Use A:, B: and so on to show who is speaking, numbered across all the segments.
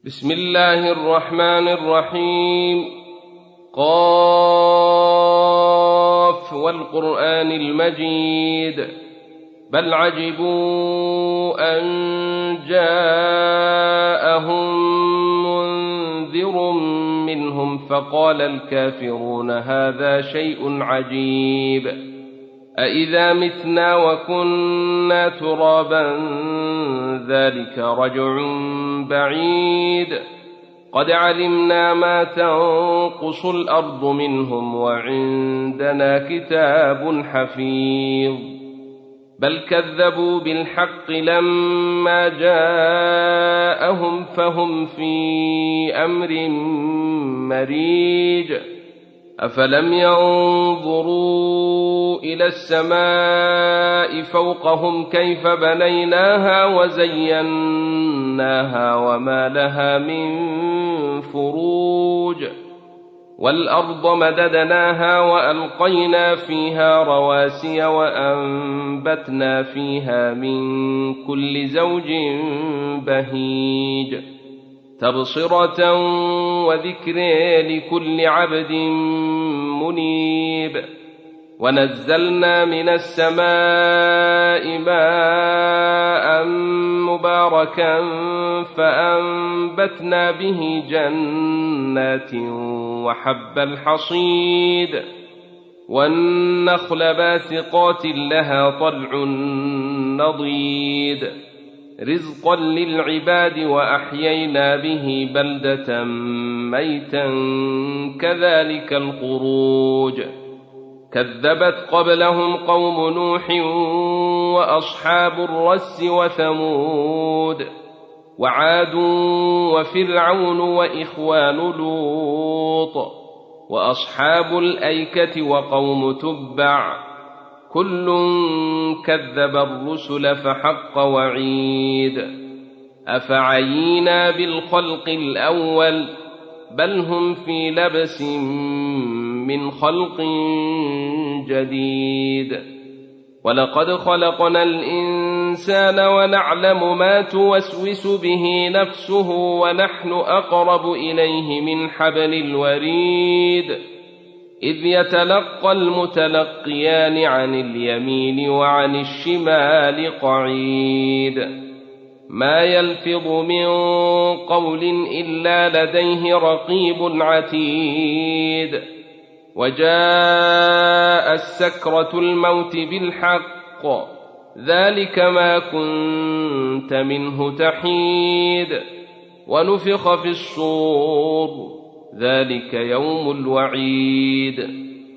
A: بسم الله الرحمن الرحيم. قاف والقرآن المجيد. بل عجبوا أن جاءهم منذر منهم فقال الكافرون هذا شيء عجيب أإذا متنا وكنا ترابا ذلك رجع بعيد قد علمنا ما تنقص الأرض منهم وعندنا كتاب حفيظ بل كذبوا بالحق لما جاءهم فهم في أمر مريج أفلم ينظروا إلى السماء فوقهم كيف بنيناها وزيناها وما لها من فروج والأرض مددناها وألقينا فيها رواسي وأنبتنا فيها من كل زوج بهيج تبصرة وذكر لكل عبد منيب ونزلنا من السماء ماء مباركا فأنبتنا به جنات وحب الحصيد والنخل باسقات لها طلع نضيد رزقا للعباد وأحيينا به بلدة ميتا كذلك الخروج كذبت قبلهم قوم نوح وأصحاب الرس وثمود وعاد وفرعون وإخوان لوط وأصحاب الأيكة وقوم تبع كل كذب الرسل فحق وعيد أفعينا بالخلق الأول بل هم في لبس من خلق جديد ولقد خلقنا الإنسان ونعلم ما توسوس به نفسه ونحن أقرب إليه من حبل الوريد إذ يتلقى المتلقيان عن اليمين وعن الشمال قعيد ما يلفظ من قول إلا لديه رقيب عتيد وجاءت سكرة الموت بالحق ذلك ما كنت منه تحيد ونفخ في الصور ذلك يوم الوعيد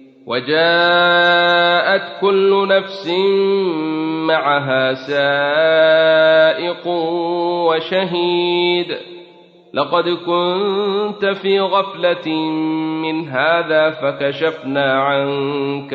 A: وجاءت كل نفس معها سائق وشهيد لقد كنت في غفلة من هذا فكشفنا عنك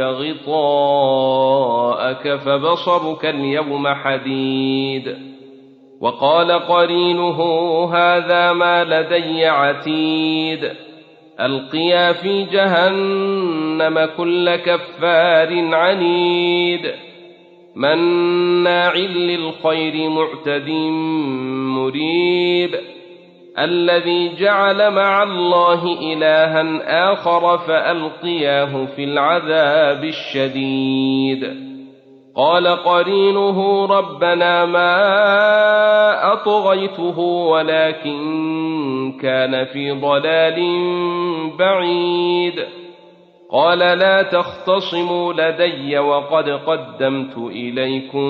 A: غطاءك فبصرك اليوم حديد وقال قرينه هذا ما لدي عتيد ألقيا في جهنم كل كفار عنيد مناع للخير معتد مريب الذي جعل مع الله إلها آخر فألقياه في العذاب الشديد قال قرينه ربنا ما أطغيته ولكن كان في ضلال بعيد قال لا تختصموا لدي وقد قدمت إليكم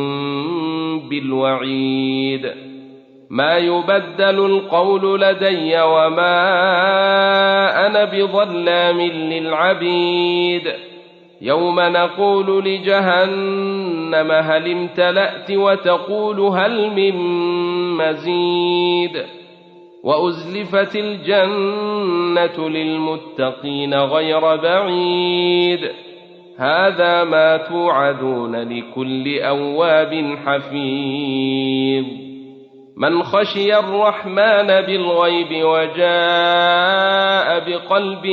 A: بالوعيد ما يبدل القول لدي وما أنا بظلام للعبيد يوم نقول لجهنم هل امتلأت وتقول هل من مزيد وأزلفت الجنة للمتقين غير بعيد هذا ما توعدون لكل أواب حفيظ من خشي الرحمن بالغيب وجاء بقلب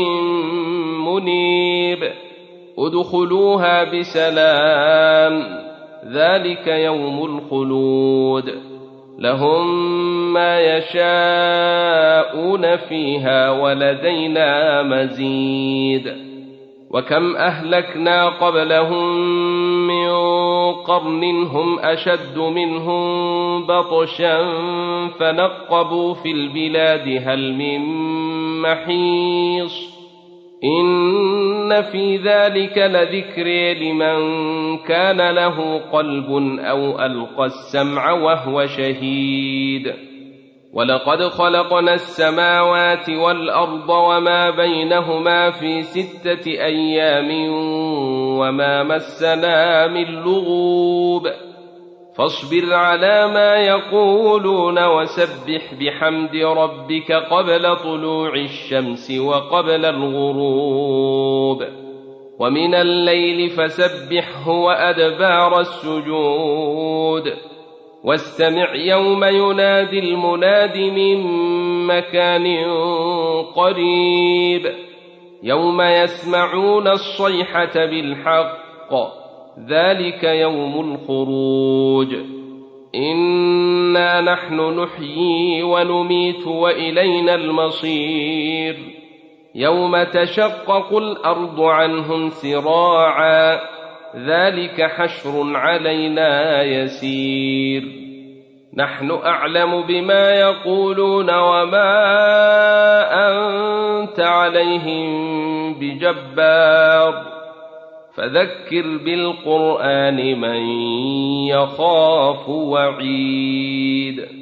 A: منيب ادخلوها بسلام ذلك يوم الخلود لهم ما يشاءون يخالفون فيها ولدينا مزيد. وكم أهلكنا قبلهم من قرن هم أشد منهم بطشا فنقبوا في البلاد هل من محيص. إن في ذلك لذكر لمن كان له قلب أو ألقى السمع وهو شهيد. ولقد خلقنا السماوات والأرض وما بينهما في 6 أيام وما مسنا من لغوب. فاصبر على ما يقولون وسبح بحمد ربك قبل طلوع الشمس وقبل الغروب ومن الليل فسبحه وأدبار السجود. واستمع يوم ينادي المناد من مكان قريب يوم يسمعون الصيحة بالحق ذلك يوم الخروج. إنا نحن نحيي ونميت وإلينا المصير. يوم تشقق الأرض عنهم سراعا ذلك حشر علينا يسير. نحن أعلم بما يقولون وما أنت عليهم بجبار فذكر بالقرآن من يخاف وعيد.